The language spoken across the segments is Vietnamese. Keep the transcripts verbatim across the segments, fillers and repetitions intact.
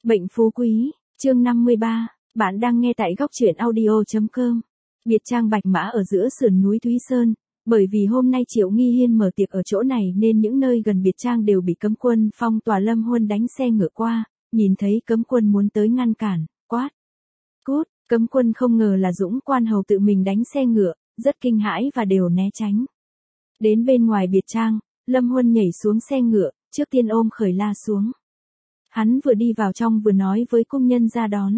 Bệnh phú quý, chương năm mươi ba, bạn đang nghe tại góc truyện audio.com. Biệt trang Bạch Mã ở giữa sườn núi Thúy Sơn, bởi vì hôm nay Triệu Nghi Hiên mở tiệc ở chỗ này nên những nơi gần biệt trang đều bị cấm quân phong tỏa. Lâm Huân đánh xe ngựa qua, nhìn thấy cấm quân muốn tới ngăn cản, quát. Cút, cấm quân không ngờ là Dũng Quan Hầu tự mình đánh xe ngựa, rất kinh hãi và đều né tránh. Đến bên ngoài biệt trang, Lâm Huân nhảy xuống xe ngựa, trước tiên ôm Khởi La xuống. Hắn vừa đi vào trong vừa nói với cung nhân ra đón.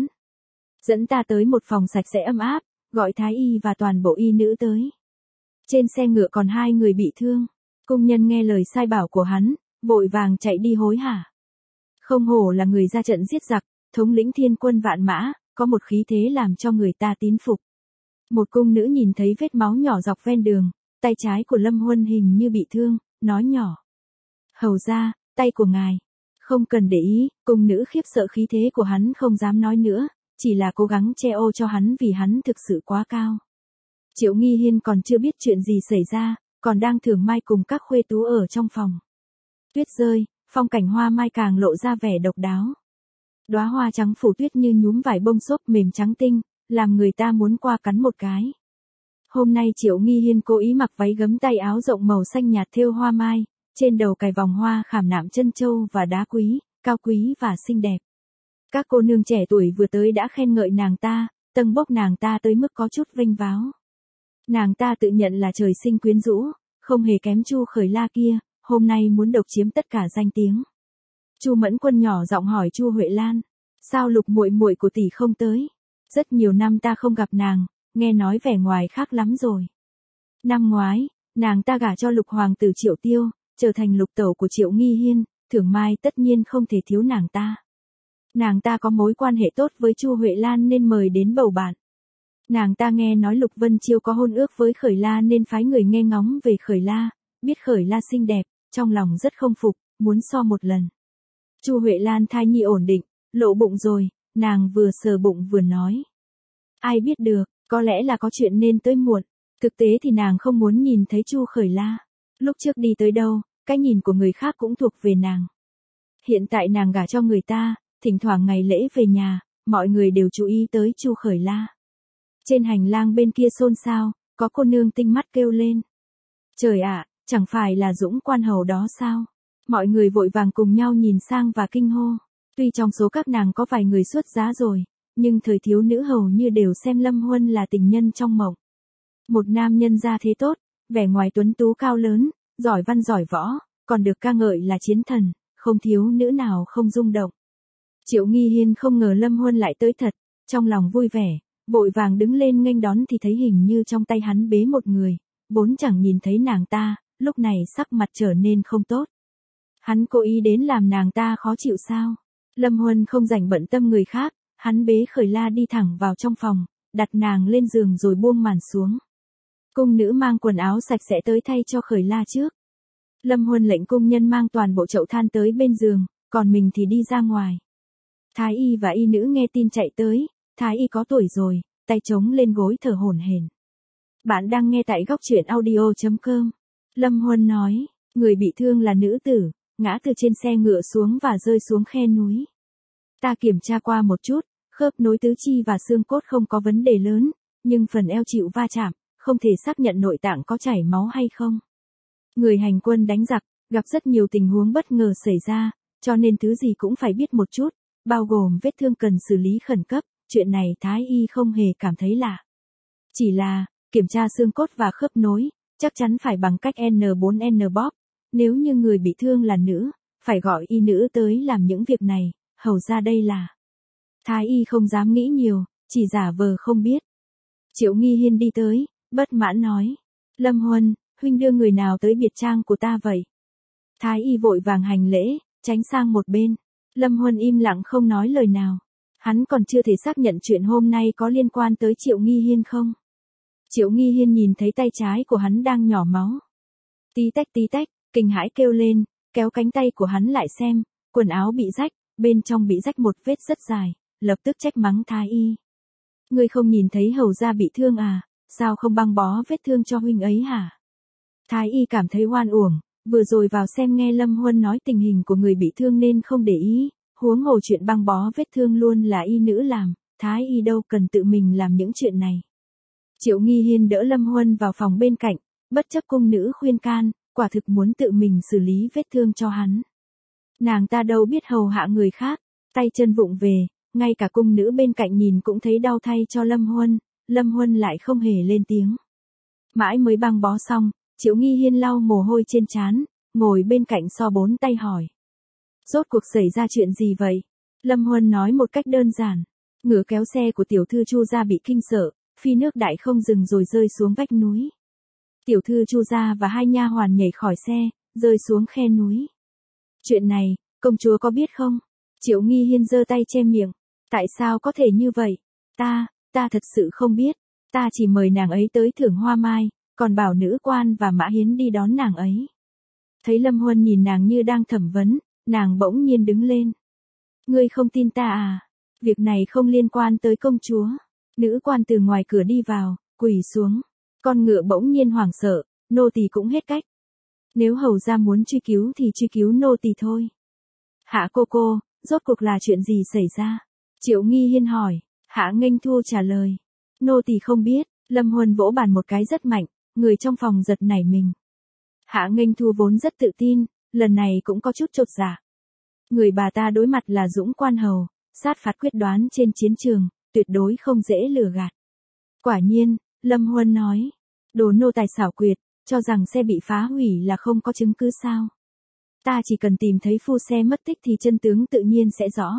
Dẫn ta tới một phòng sạch sẽ ấm áp, gọi thái y và toàn bộ y nữ tới. Trên xe ngựa còn hai người bị thương. Cung nhân nghe lời sai bảo của hắn, vội vàng chạy đi hối hả. Không hổ là người ra trận giết giặc, thống lĩnh thiên quân vạn mã, có một khí thế làm cho người ta tín phục. Một cung nữ nhìn thấy vết máu nhỏ dọc ven đường, tay trái của Lâm Huân hình như bị thương, nói nhỏ. Hầu ra, tay của ngài. Không cần để ý, cung nữ khiếp sợ khí thế của hắn không dám nói nữa, chỉ là cố gắng che ô cho hắn vì hắn thực sự quá cao. Triệu Nghi Hiên còn chưa biết chuyện gì xảy ra, còn đang thưởng mai cùng các khuê tú ở trong phòng. Tuyết rơi, phong cảnh hoa mai càng lộ ra vẻ độc đáo. Đóa hoa trắng phủ tuyết như nhúm vải bông xốp mềm trắng tinh, làm người ta muốn qua cắn một cái. Hôm nay Triệu Nghi Hiên cố ý mặc váy gấm tay áo rộng màu xanh nhạt thêu hoa mai, trên đầu cài vòng hoa khảm nạm chân châu và đá quý, cao quý và xinh đẹp. Các cô nương trẻ tuổi vừa tới đã khen ngợi nàng ta, tâng bốc nàng ta tới mức có chút vênh váo. Nàng ta tự nhận là trời sinh quyến rũ, không hề kém Chu Khởi La kia, hôm nay muốn độc chiếm tất cả danh tiếng. Chu Mẫn Quân nhỏ giọng hỏi Chu Huệ Lan, sao Lục muội muội của tỷ không tới? Rất nhiều năm ta không gặp nàng, nghe nói vẻ ngoài khác lắm rồi. Năm ngoái, nàng ta gả cho Lục hoàng tử Triệu Tiêu, trở thành lục tẩu của Triệu Nghi Hiên, thưởng mai tất nhiên không thể thiếu nàng ta. Nàng ta có mối quan hệ tốt với Chu Huệ Lan nên mời đến bầu bạn. Nàng ta nghe nói Lục Vân Chiêu có hôn ước với Khởi La nên phái người nghe ngóng về Khởi La, biết Khởi La xinh đẹp, trong lòng rất không phục, muốn so một lần. Chu Huệ Lan thai nhi ổn định, lộ bụng rồi, nàng vừa sờ bụng vừa nói. Ai biết được, có lẽ là có chuyện nên tới muộn, thực tế thì nàng không muốn nhìn thấy Chu Khởi La. Lúc trước đi tới đâu, cái nhìn của người khác cũng thuộc về nàng. Hiện tại nàng gả cho người ta, thỉnh thoảng ngày lễ về nhà, mọi người đều chú ý tới Chu Khởi La. Trên hành lang bên kia xôn xao, có cô nương tinh mắt kêu lên. Trời ạ, chẳng phải là Dũng Quan Hầu đó sao? Mọi người vội vàng cùng nhau nhìn sang và kinh hô. Tuy trong số các nàng có vài người xuất giá rồi, nhưng thời thiếu nữ hầu như đều xem Lâm Huân là tình nhân trong mộng. Một nam nhân gia thế tốt, vẻ ngoài tuấn tú cao lớn, giỏi văn giỏi võ, còn được ca ngợi là chiến thần, không thiếu nữ nào không rung động. Triệu Nghi Hiên không ngờ Lâm Huân lại tới thật, trong lòng vui vẻ, vội vàng đứng lên nghênh đón thì thấy hình như trong tay hắn bế một người, vốn chẳng nhìn thấy nàng ta, lúc này sắc mặt trở nên không tốt. Hắn cố ý đến làm nàng ta khó chịu sao? Lâm Huân không rảnh bận tâm người khác, hắn bế Khởi La đi thẳng vào trong phòng, đặt nàng lên giường rồi buông màn xuống. Cung nữ mang quần áo sạch sẽ tới thay cho Khởi La trước. Lâm Huân lệnh cung nhân mang toàn bộ chậu than tới bên giường, còn mình thì đi ra ngoài. Thái y và y nữ nghe tin chạy tới, Thái y có tuổi rồi, tay chống lên gối thở hổn hển. Bạn đang nghe tại góc truyện audio.com. Lâm Huân nói, người bị thương là nữ tử, ngã từ trên xe ngựa xuống và rơi xuống khe núi. Ta kiểm tra qua một chút, khớp nối tứ chi và xương cốt không có vấn đề lớn, nhưng phần eo chịu va chạm, không thể xác nhận nội tạng có chảy máu hay không. Người hành quân đánh giặc, gặp rất nhiều tình huống bất ngờ xảy ra, cho nên thứ gì cũng phải biết một chút, bao gồm vết thương cần xử lý khẩn cấp, chuyện này Thái y không hề cảm thấy lạ. Chỉ là, kiểm tra xương cốt và khớp nối, chắc chắn phải bằng cách N bốn N bóp, nếu như người bị thương là nữ, phải gọi y nữ tới làm những việc này, hầu ra đây là. Thái y không dám nghĩ nhiều, chỉ giả vờ không biết. Triệu Nghi Hiên đi tới, bất mãn nói, Lâm Huân, huynh đưa người nào tới biệt trang của ta vậy? Thái y vội vàng hành lễ, tránh sang một bên. Lâm Huân im lặng không nói lời nào. Hắn còn chưa thể xác nhận chuyện hôm nay có liên quan tới Triệu Nghi Hiên không. Triệu Nghi Hiên nhìn thấy tay trái của hắn đang nhỏ máu. Tí tách tí tách, kinh hãi kêu lên, kéo cánh tay của hắn lại xem, quần áo bị rách, bên trong bị rách một vết rất dài, lập tức trách mắng Thái y. Ngươi không nhìn thấy hầu gia bị thương à, sao không băng bó vết thương cho huynh ấy hả? Thái y cảm thấy oan uổng, vừa rồi vào xem nghe Lâm Huân nói tình hình của người bị thương nên không để ý, Huống hồ chuyện băng bó vết thương luôn là y nữ làm, thái y đâu cần tự mình làm những chuyện này. Triệu Nghi Hiên đỡ Lâm Huân vào phòng bên cạnh, bất chấp cung nữ khuyên can, quả thực muốn tự mình xử lý vết thương cho hắn. Nàng ta đâu biết hầu hạ người khác, tay chân vụng về, ngay cả cung nữ bên cạnh nhìn cũng thấy đau thay cho Lâm Huân, Lâm Huân lại không hề lên tiếng. Mãi mới băng bó xong, Triệu Nghi Hiên lau mồ hôi trên trán, ngồi bên cạnh so bốn tay hỏi. Rốt cuộc xảy ra chuyện gì vậy? Lâm Huân nói một cách đơn giản. Ngựa kéo xe của tiểu thư Chu gia bị kinh sợ, phi nước đại không dừng rồi rơi xuống vách núi. Tiểu thư Chu gia và hai nha hoàn nhảy khỏi xe, rơi xuống khe núi. Chuyện này, công chúa có biết không? Triệu Nghi Hiên giơ tay che miệng. Tại sao có thể như vậy? Ta, ta thật sự không biết. Ta chỉ mời nàng ấy tới thưởng hoa mai, còn bảo nữ quan và Mã Hiến đi đón nàng ấy. Thấy Lâm Huân nhìn nàng như đang thẩm vấn, nàng bỗng nhiên đứng lên. Ngươi không tin ta à? Việc này không liên quan tới công chúa. Nữ quan từ ngoài cửa đi vào, quỳ xuống. Con ngựa bỗng nhiên hoảng sợ, nô tỳ cũng hết cách. Nếu hầu gia muốn truy cứu thì truy cứu nô tỳ thôi. Hạ cô cô, rốt cuộc là chuyện gì xảy ra? Triệu Nghi Hiên hỏi. Hạ Nghênh Thu trả lời. Nô tỳ không biết. Lâm Huân vỗ bàn một cái rất mạnh, người trong phòng giật nảy mình. Hạ Nghênh Thu vốn rất tự tin, lần này cũng có chút chột dạ. Người bà ta đối mặt là Dũng Quan Hầu, sát phạt quyết đoán trên chiến trường, tuyệt đối không dễ lừa gạt. Quả nhiên, Lâm Huân nói, đồ nô tài xảo quyệt, cho rằng xe bị phá hủy là không có chứng cứ sao. Ta chỉ cần tìm thấy phu xe mất tích thì chân tướng tự nhiên sẽ rõ.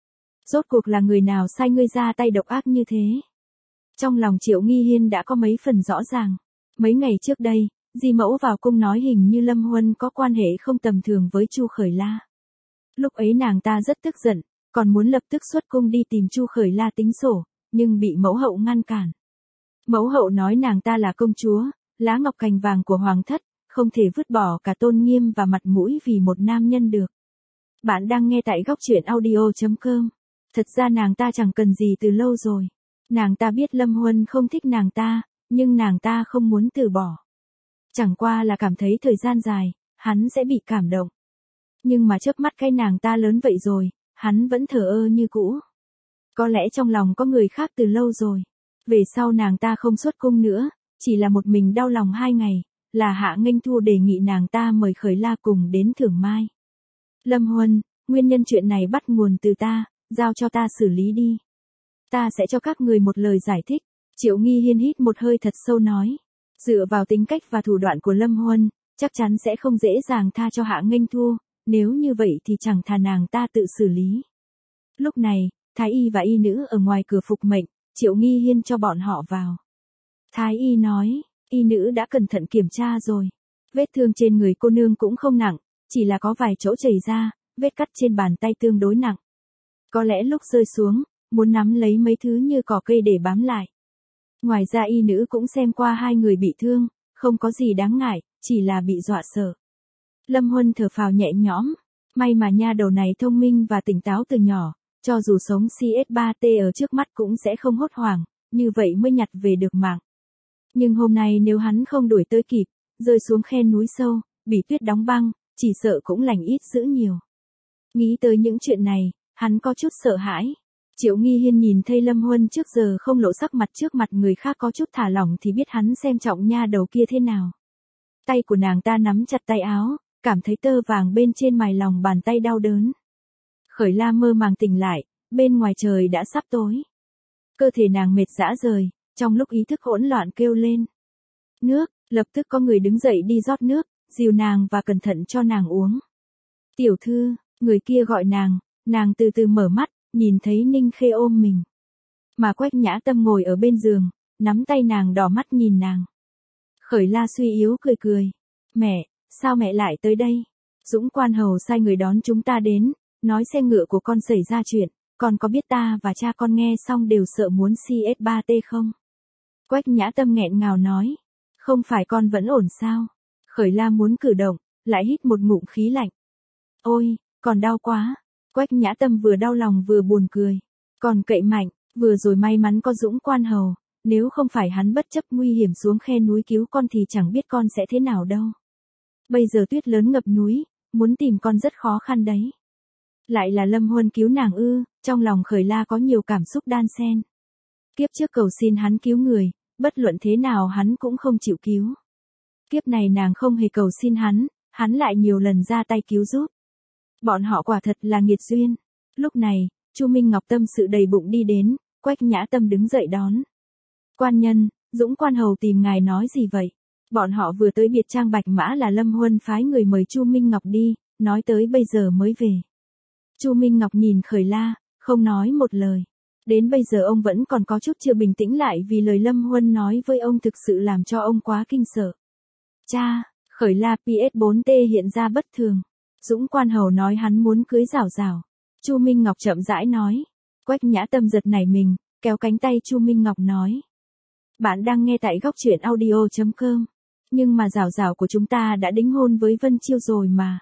Rốt cuộc là người nào sai ngươi ra tay độc ác như thế? Trong lòng Triệu Nghi Hiên đã có mấy phần rõ ràng. Mấy ngày trước đây, Di Mẫu vào cung nói hình như Lâm Huân có quan hệ không tầm thường với Chu Khởi La. Lúc ấy nàng ta rất tức giận, còn muốn lập tức xuất cung đi tìm Chu Khởi La tính sổ, nhưng bị mẫu hậu ngăn cản. Mẫu hậu nói nàng ta là công chúa, lá ngọc cành vàng của hoàng thất, không thể vứt bỏ cả tôn nghiêm và mặt mũi vì một nam nhân được. Bạn đang nghe tại góc truyện audio chấm com. Thật ra nàng ta chẳng cần gì từ lâu rồi. Nàng ta biết Lâm Huân không thích nàng ta, nhưng nàng ta không muốn từ bỏ. Chẳng qua là cảm thấy thời gian dài, hắn sẽ bị cảm động. Nhưng mà chớp mắt cái nàng ta lớn vậy rồi, hắn vẫn thờ ơ như cũ. Có lẽ trong lòng có người khác từ lâu rồi. Về sau nàng ta không xuất cung nữa, chỉ là một mình đau lòng hai ngày, là Hạ Nghênh Thu đề nghị nàng ta mời Khởi La cùng đến thưởng mai. Lâm Huân, nguyên nhân chuyện này bắt nguồn từ ta, giao cho ta xử lý đi. Ta sẽ cho các người một lời giải thích. Triệu Nghi Hiên hít một hơi thật sâu nói. Dựa vào tính cách và thủ đoạn của Lâm Huân, chắc chắn sẽ không dễ dàng tha cho Hạ Nghênh Thu, nếu như vậy thì chẳng thà nàng ta tự xử lý. Lúc này, Thái y và y nữ ở ngoài cửa phục mệnh, Triệu Nghi Hiên cho bọn họ vào. Thái y nói, y nữ đã cẩn thận kiểm tra rồi. Vết thương trên người cô nương cũng không nặng, chỉ là có vài chỗ chảy ra, vết cắt trên bàn tay tương đối nặng. Có lẽ lúc rơi xuống, muốn nắm lấy mấy thứ như cỏ cây để bám lại. Ngoài ra y nữ cũng xem qua hai người bị thương, không có gì đáng ngại, chỉ là bị dọa sợ. Lâm Huân thở phào nhẹ nhõm, may mà nha đầu này thông minh và tỉnh táo từ nhỏ, cho dù sống C S ba T ở trước mắt cũng sẽ không hốt hoảng, như vậy mới nhặt về được mạng. Nhưng hôm nay nếu hắn không đuổi tới kịp, rơi xuống khe núi sâu, bị tuyết đóng băng, chỉ sợ cũng lành ít dữ nhiều. Nghĩ tới những chuyện này, hắn có chút sợ hãi. Triệu Nghi Hiên nhìn thấy Lâm Huân trước giờ không lộ sắc mặt trước mặt người khác có chút thả lỏng thì biết hắn xem trọng nha đầu kia thế nào. Tay của nàng ta nắm chặt tay áo, cảm thấy tơ vàng bên trên mài lòng bàn tay đau đớn. Khởi La mơ màng tỉnh lại, bên ngoài trời đã sắp tối. Cơ thể nàng mệt rã rời, trong lúc ý thức hỗn loạn kêu lên. Nước, lập tức có người đứng dậy đi rót nước, dìu nàng và cẩn thận cho nàng uống. Tiểu thư, người kia gọi nàng, nàng từ từ mở mắt, nhìn thấy Ninh Khê ôm mình. Mà Quách Nhã Tâm ngồi ở bên giường, nắm tay nàng đỏ mắt nhìn nàng. Khởi La suy yếu cười cười. Mẹ, sao mẹ lại tới đây? Dũng Quan Hầu sai người đón chúng ta đến, nói xe ngựa của con xảy ra chuyện, con có biết ta và cha con nghe xong đều sợ muốn C S ba T không? Quách Nhã Tâm nghẹn ngào nói. Không phải con vẫn ổn sao? Khởi La muốn cử động, lại hít một ngụm khí lạnh. Ôi, còn đau quá. Quách Nhã Tâm vừa đau lòng vừa buồn cười. Còn cậy mạnh, vừa rồi may mắn có Dũng Quan Hầu, nếu không phải hắn bất chấp nguy hiểm xuống khe núi cứu con thì chẳng biết con sẽ thế nào đâu. Bây giờ tuyết lớn ngập núi, muốn tìm con rất khó khăn đấy. Lại là Lâm Huân cứu nàng ư? Trong lòng Khởi La có nhiều cảm xúc đan xen. Kiếp trước cầu xin hắn cứu người, bất luận thế nào hắn cũng không chịu cứu. Kiếp này nàng không hề cầu xin hắn, hắn lại nhiều lần ra tay cứu giúp. Bọn họ quả thật là nghiệt duyên. Lúc này, Chu Minh Ngọc tâm sự đầy bụng đi đến, Quách Nhã Tâm đứng dậy đón. Quan nhân, Dũng Quan Hầu tìm ngài nói gì vậy? Bọn họ vừa tới biệt trang Bạch Mã là Lâm Huân phái người mời Chu Minh Ngọc đi, nói tới bây giờ mới về. Chu Minh Ngọc nhìn Khởi La, không nói một lời. Đến bây giờ ông vẫn còn có chút chưa bình tĩnh lại vì lời Lâm Huân nói với ông thực sự làm cho ông quá kinh sợ. Cha, Khởi La pê ét bốn tê hiện ra bất thường. Dũng Quan Hầu nói hắn muốn cưới Giảo Giảo. Chu Minh Ngọc chậm rãi nói. Quách Nhã Tâm giật nảy mình, kéo cánh tay Chu Minh Ngọc nói. Bạn đang nghe tại góc truyện audio chấm com. Nhưng mà Giảo Giảo của chúng ta đã đính hôn với Vân Chiêu rồi mà.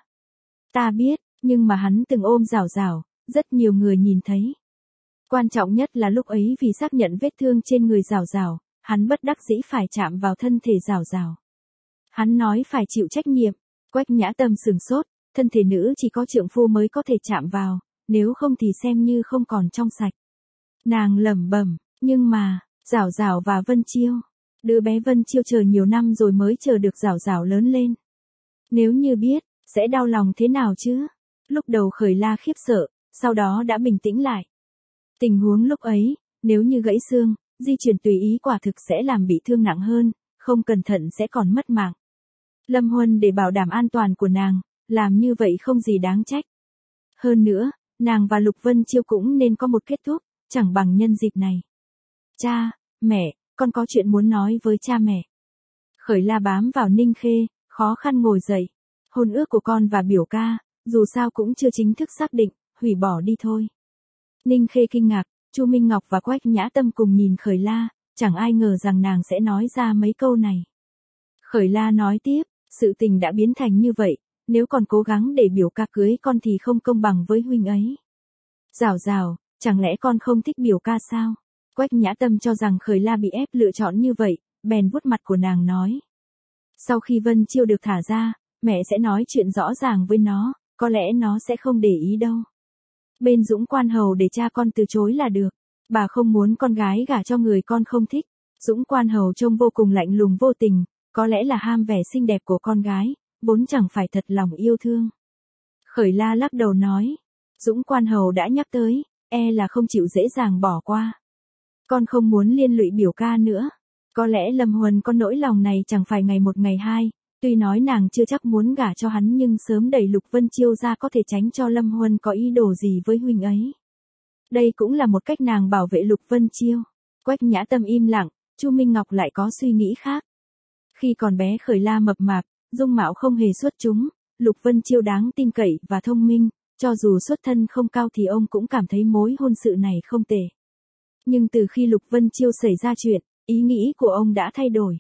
Ta biết, nhưng mà hắn từng ôm Giảo Giảo, rất nhiều người nhìn thấy. Quan trọng nhất là lúc ấy vì xác nhận vết thương trên người Giảo Giảo, hắn bất đắc dĩ phải chạm vào thân thể Giảo Giảo. Hắn nói phải chịu trách nhiệm. Quách Nhã Tâm sửng sốt, thân thể nữ chỉ có trượng phu mới có thể chạm vào, nếu không thì xem như không còn trong sạch. Nàng lẩm bẩm, nhưng mà, Giảo Giảo và Vân Chiêu, đứa bé Vân Chiêu chờ nhiều năm rồi mới chờ được Giảo Giảo lớn lên. Nếu như biết, sẽ đau lòng thế nào chứ? Lúc đầu Khởi La khiếp sợ, sau đó đã bình tĩnh lại. Tình huống lúc ấy, nếu như gãy xương, di chuyển tùy ý quả thực sẽ làm bị thương nặng hơn, không cẩn thận sẽ còn mất mạng. Lâm Huân để bảo đảm an toàn của nàng, làm như vậy không gì đáng trách. Hơn nữa, nàng và Lục Vân Chiêu cũng nên có một kết thúc, chẳng bằng nhân dịp này. Cha, mẹ, con có chuyện muốn nói với cha mẹ. Khởi La bám vào Ninh Khê, khó khăn ngồi dậy. Hôn ước của con và biểu ca, dù sao cũng chưa chính thức xác định, hủy bỏ đi thôi. Ninh Khê kinh ngạc, Chu Minh Ngọc và Quách Nhã Tâm cùng nhìn Khởi La, chẳng ai ngờ rằng nàng sẽ nói ra mấy câu này. Khởi La nói tiếp, sự tình đã biến thành như vậy, nếu còn cố gắng để biểu ca cưới con thì không công bằng với huynh ấy. Giảo Giảo, chẳng lẽ con không thích biểu ca sao? Quách Nhã Tâm cho rằng Khởi La bị ép lựa chọn như vậy, bèn vuốt mặt của nàng nói. Sau khi Vân Chiêu được thả ra, mẹ sẽ nói chuyện rõ ràng với nó, có lẽ nó sẽ không để ý đâu. Bên Dũng Quan Hầu để cha con từ chối là được, bà không muốn con gái gả cho người con không thích. Dũng Quan Hầu trông vô cùng lạnh lùng vô tình, có lẽ là ham vẻ xinh đẹp của con gái, vốn chẳng phải thật lòng yêu thương. Khởi La lắc đầu nói, Dũng Quan Hầu đã nhắc tới, e là không chịu dễ dàng bỏ qua. Con không muốn liên lụy biểu ca nữa. Có lẽ Lâm Huân có nỗi lòng này chẳng phải ngày một ngày hai, tuy nói nàng chưa chắc muốn gả cho hắn nhưng sớm đẩy Lục Vân Chiêu ra có thể tránh cho Lâm Huân có ý đồ gì với huynh ấy. Đây cũng là một cách nàng bảo vệ Lục Vân Chiêu. Quách Nhã Tâm im lặng, Chu Minh Ngọc lại có suy nghĩ khác. Khi còn bé Khởi La mập mạp, dung mạo không hề xuất chúng, Lục Vân Chiêu đáng tin cậy và thông minh, cho dù xuất thân không cao thì ông cũng cảm thấy mối hôn sự này không tệ. Nhưng từ khi Lục Vân Chiêu xảy ra chuyện, ý nghĩ của ông đã thay đổi.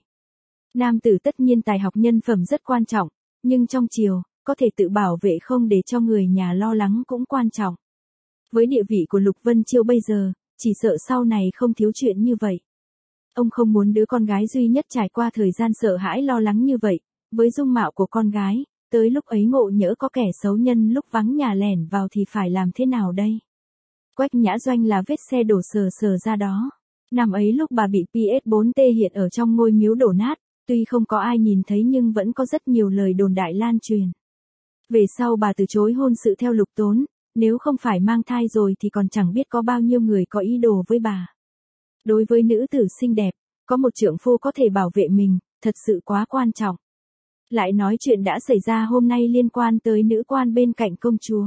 Nam tử tất nhiên tài học nhân phẩm rất quan trọng, nhưng trong triều, có thể tự bảo vệ không để cho người nhà lo lắng cũng quan trọng. Với địa vị của Lục Vân Chiêu bây giờ, chỉ sợ sau này không thiếu chuyện như vậy. Ông không muốn đứa con gái duy nhất trải qua thời gian sợ hãi lo lắng như vậy, với dung mạo của con gái, tới lúc ấy ngộ nhỡ có kẻ xấu nhân lúc vắng nhà lẻn vào thì phải làm thế nào đây? Quách Nhã Doanh là vết xe đổ sờ sờ ra đó. Năm ấy lúc bà bị pê ét bốn tê hiện ở trong ngôi miếu đổ nát, tuy không có ai nhìn thấy nhưng vẫn có rất nhiều lời đồn đại lan truyền. Về sau bà từ chối hôn sự theo Lục Tốn, nếu không phải mang thai rồi thì còn chẳng biết có bao nhiêu người có ý đồ với bà. Đối với nữ tử xinh đẹp, có một trượng phu có thể bảo vệ mình, thật sự quá quan trọng. Lại nói chuyện đã xảy ra hôm nay liên quan tới nữ quan bên cạnh công chúa.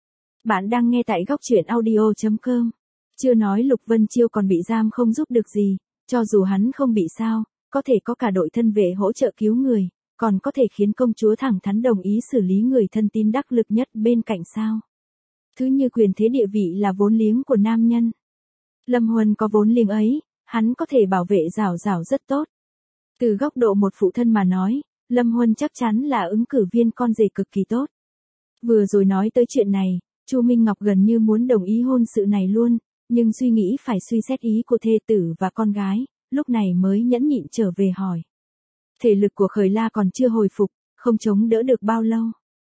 Bạn đang nghe tại góc truyện audio chấm com. Chưa nói Lục Vân Chiêu còn bị giam không giúp được gì, cho dù hắn không bị sao, có thể có cả đội thân vệ hỗ trợ cứu người, còn có thể khiến công chúa thẳng thắn đồng ý xử lý người thân tín đắc lực nhất bên cạnh sao. Thứ như quyền thế địa vị là vốn liếng của nam nhân. Lâm Huân có vốn liếng ấy, hắn có thể bảo vệ Giảo Giảo rất tốt. Từ góc độ một phụ thân mà nói, Lâm Huân chắc chắn là ứng cử viên con rể cực kỳ tốt. Vừa rồi nói tới chuyện này, Chu Minh Ngọc gần như muốn đồng ý hôn sự này luôn, nhưng suy nghĩ phải suy xét ý của thê tử và con gái, lúc này mới nhẫn nhịn trở về hỏi. Thể lực của Khởi La còn chưa hồi phục, không chống đỡ được bao lâu.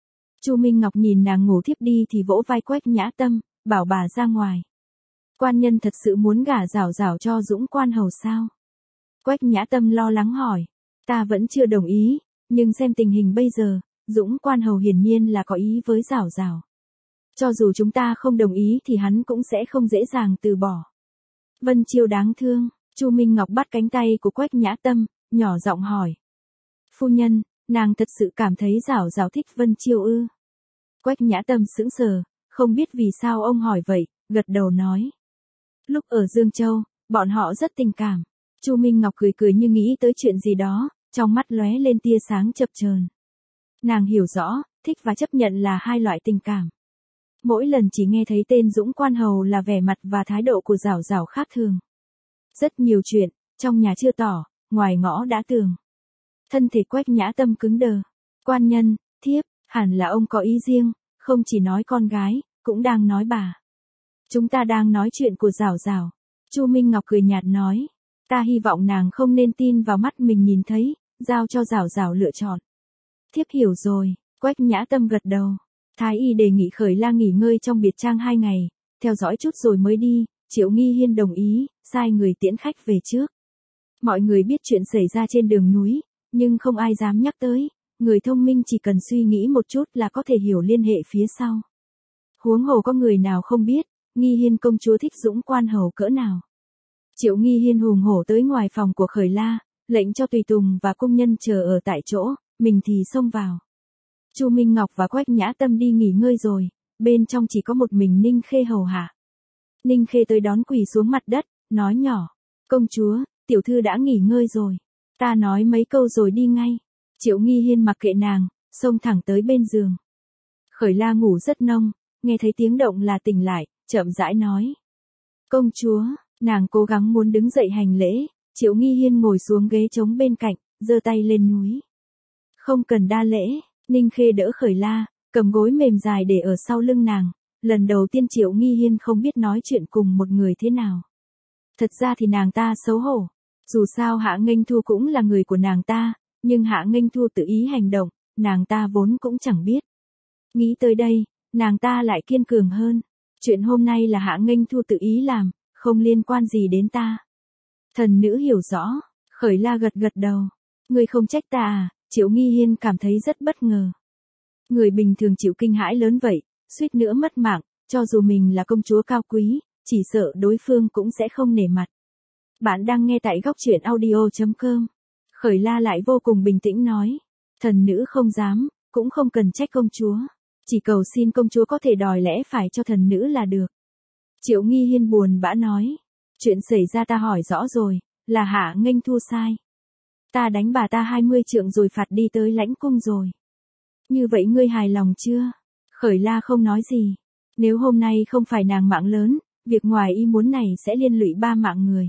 Chu Minh Ngọc nhìn nàng ngủ thiếp đi thì vỗ vai Quách Nhã Tâm, bảo bà ra ngoài. Quan nhân thật sự muốn gả Giảo Giảo cho Dũng Quan Hầu sao? Quách Nhã Tâm lo lắng hỏi. Ta vẫn chưa đồng ý, nhưng xem tình hình bây giờ, Dũng Quan Hầu hiển nhiên là có ý với Giảo Giảo. Cho dù chúng ta không đồng ý thì hắn cũng sẽ không dễ dàng từ bỏ. Vân Chiêu đáng thương. Chu Minh Ngọc bắt cánh tay của Quách Nhã Tâm, nhỏ giọng hỏi. Phu nhân, nàng thật sự cảm thấy Giảo Giảo thích Vân Chiêu ư? Quách Nhã Tâm sững sờ, không biết vì sao ông hỏi vậy, gật đầu nói. Lúc ở Dương Châu, bọn họ rất tình cảm. Chu Minh Ngọc cười cười như nghĩ tới chuyện gì đó, trong mắt lóe lên tia sáng chập chờn. Nàng hiểu rõ, thích và chấp nhận là hai loại tình cảm. Mỗi lần chỉ nghe thấy tên Dũng Quan Hầu là vẻ mặt và thái độ của Giảo Giảo khác thường. Rất nhiều chuyện, trong nhà chưa tỏ, ngoài ngõ đã tường. Thân thể Quách Nhã Tâm cứng đờ. Quan nhân, thiếp, hẳn là ông có ý riêng, không chỉ nói con gái, cũng đang nói bà. Chúng ta đang nói chuyện của Giảo Giảo. Chu Minh Ngọc cười nhạt nói. Ta hy vọng nàng không nên tin vào mắt mình nhìn thấy, giao cho Giảo Giảo lựa chọn. Thiếp hiểu rồi, Quách Nhã Tâm gật đầu. Thái y đề nghị Khởi La nghỉ ngơi trong biệt trang hai ngày, theo dõi chút rồi mới đi. Triệu Nghi Hiên đồng ý, sai người tiễn khách về trước. Mọi người biết chuyện xảy ra trên đường núi, nhưng không ai dám nhắc tới. Người thông minh chỉ cần suy nghĩ một chút là có thể hiểu liên hệ phía sau. Huống hồ có người nào không biết, Nghi Hiên công chúa thích Dũng Quan Hầu cỡ nào. Triệu Nghi Hiên hùng hổ tới ngoài phòng của Khởi La, lệnh cho tùy tùng và công nhân chờ ở tại chỗ, mình thì xông vào. Chu Minh Ngọc và Quách Nhã Tâm đi nghỉ ngơi rồi, bên trong chỉ có một mình Ninh Khê hầu hạ. Ninh Khê tới đón quỳ xuống mặt đất, nói nhỏ. Công chúa, tiểu thư đã nghỉ ngơi rồi. Ta nói mấy câu rồi đi ngay. Triệu Nghi Hiên mặc kệ nàng, xông thẳng tới bên giường. Khởi La ngủ rất nông, nghe thấy tiếng động là tỉnh lại, chậm rãi nói. Công chúa, nàng cố gắng muốn đứng dậy hành lễ. Triệu Nghi Hiên ngồi xuống ghế trống bên cạnh, giơ tay lên núi. Không cần đa lễ. Ninh Khê đỡ Khởi La, cầm gối mềm dài để ở sau lưng nàng. Lần đầu tiên Triệu Nghi Hiên không biết nói chuyện cùng một người thế nào. Thật ra thì nàng ta xấu hổ. Dù sao Hạ Nghênh Thu cũng là người của nàng ta, nhưng Hạ Nghênh Thu tự ý hành động, nàng ta vốn cũng chẳng biết. Nghĩ tới đây, nàng ta lại kiên cường hơn. Chuyện hôm nay là Hạ Nghênh Thu tự ý làm, không liên quan gì đến ta. Thần nữ hiểu rõ. Khởi La gật gật đầu. Ngươi không trách ta à? Triệu Nghi Hiên cảm thấy rất bất ngờ. Người bình thường chịu kinh hãi lớn vậy, suýt nữa mất mạng, cho dù mình là công chúa cao quý, chỉ sợ đối phương cũng sẽ không nể mặt. Bạn đang nghe tại góc truyện audio chấm com. Khởi La lại vô cùng bình tĩnh nói. Thần nữ không dám, cũng không cần trách công chúa. Chỉ cầu xin công chúa có thể đòi lẽ phải cho thần nữ là được. Triệu Nghi Hiên buồn bã nói. Chuyện xảy ra ta hỏi rõ rồi, là Hạ Nghênh Thu sai. Ta đánh bà ta hai mươi trượng rồi phạt đi tới lãnh cung rồi. Như vậy ngươi hài lòng chưa? Khởi La không nói gì. Nếu hôm nay không phải nàng mạng lớn, việc ngoài ý muốn này sẽ liên lụy ba mạng người.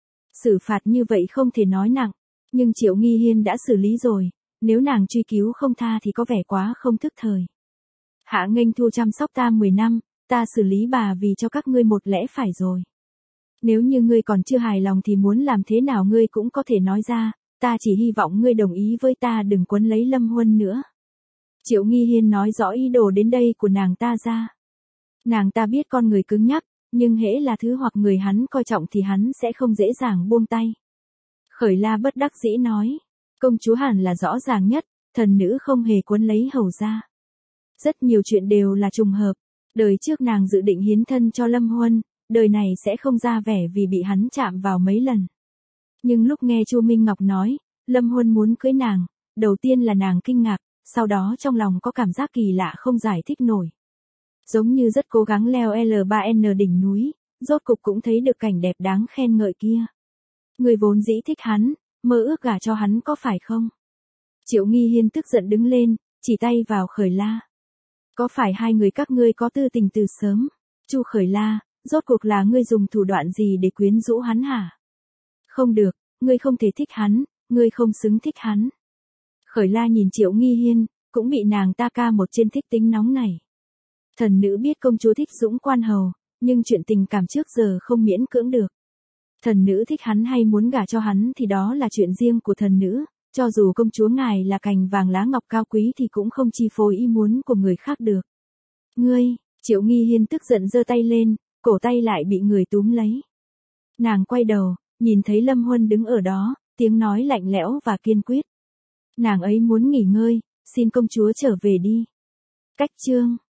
Xử phạt như vậy không thể nói nặng, nhưng Triệu Nghi Hiên đã xử lý rồi, nếu nàng truy cứu không tha thì có vẻ quá không thức thời. Hạ Nghênh Thu chăm sóc ta mười năm, ta xử lý bà vì cho các ngươi một lẽ phải rồi. Nếu như ngươi còn chưa hài lòng thì muốn làm thế nào ngươi cũng có thể nói ra, ta chỉ hy vọng ngươi đồng ý với ta đừng quấn lấy Lâm Huân nữa. Triệu Nghi Hiên nói rõ ý đồ đến đây của nàng ta ra. Nàng ta biết con người cứng nhắc, nhưng hễ là thứ hoặc người hắn coi trọng thì hắn sẽ không dễ dàng buông tay. Khởi La bất đắc dĩ nói, công chúa hẳn là rõ ràng nhất, thần nữ không hề quấn lấy hầu gia. Rất nhiều chuyện đều là trùng hợp, đời trước nàng dự định hiến thân cho Lâm Huân, đời này sẽ không ra vẻ vì bị hắn chạm vào mấy lần. Nhưng lúc nghe Chu Minh Ngọc nói, Lâm Huân muốn cưới nàng, đầu tiên là nàng kinh ngạc, sau đó trong lòng có cảm giác kỳ lạ không giải thích nổi. Giống như rất cố gắng leo L ba N đỉnh núi, rốt cục cũng thấy được cảnh đẹp đáng khen ngợi kia. Người vốn dĩ thích hắn, mơ ước gả cho hắn có phải không? Triệu Nghi Hiên tức giận đứng lên, chỉ tay vào Khởi La. Có phải hai người các ngươi có tư tình từ sớm? Chu Khởi La, rốt cuộc là ngươi dùng thủ đoạn gì để quyến rũ hắn hả? Không được, ngươi không thể thích hắn, ngươi không xứng thích hắn. Khởi La nhìn Triệu Nghi Hiên, cũng bị nàng ta ca một trên thích tính nóng này. Thần nữ biết công chúa thích Dũng Quan Hầu, nhưng chuyện tình cảm trước giờ không miễn cưỡng được. Thần nữ thích hắn hay muốn gả cho hắn thì đó là chuyện riêng của thần nữ, cho dù công chúa ngài là cành vàng lá ngọc cao quý thì cũng không chi phối ý muốn của người khác được. Ngươi, Triệu Nghi Hiên tức giận giơ tay lên, cổ tay lại bị người túm lấy. Nàng quay đầu, nhìn thấy Lâm Huân đứng ở đó, tiếng nói lạnh lẽo và kiên quyết. Nàng ấy muốn nghỉ ngơi, xin công chúa trở về đi. Cách chương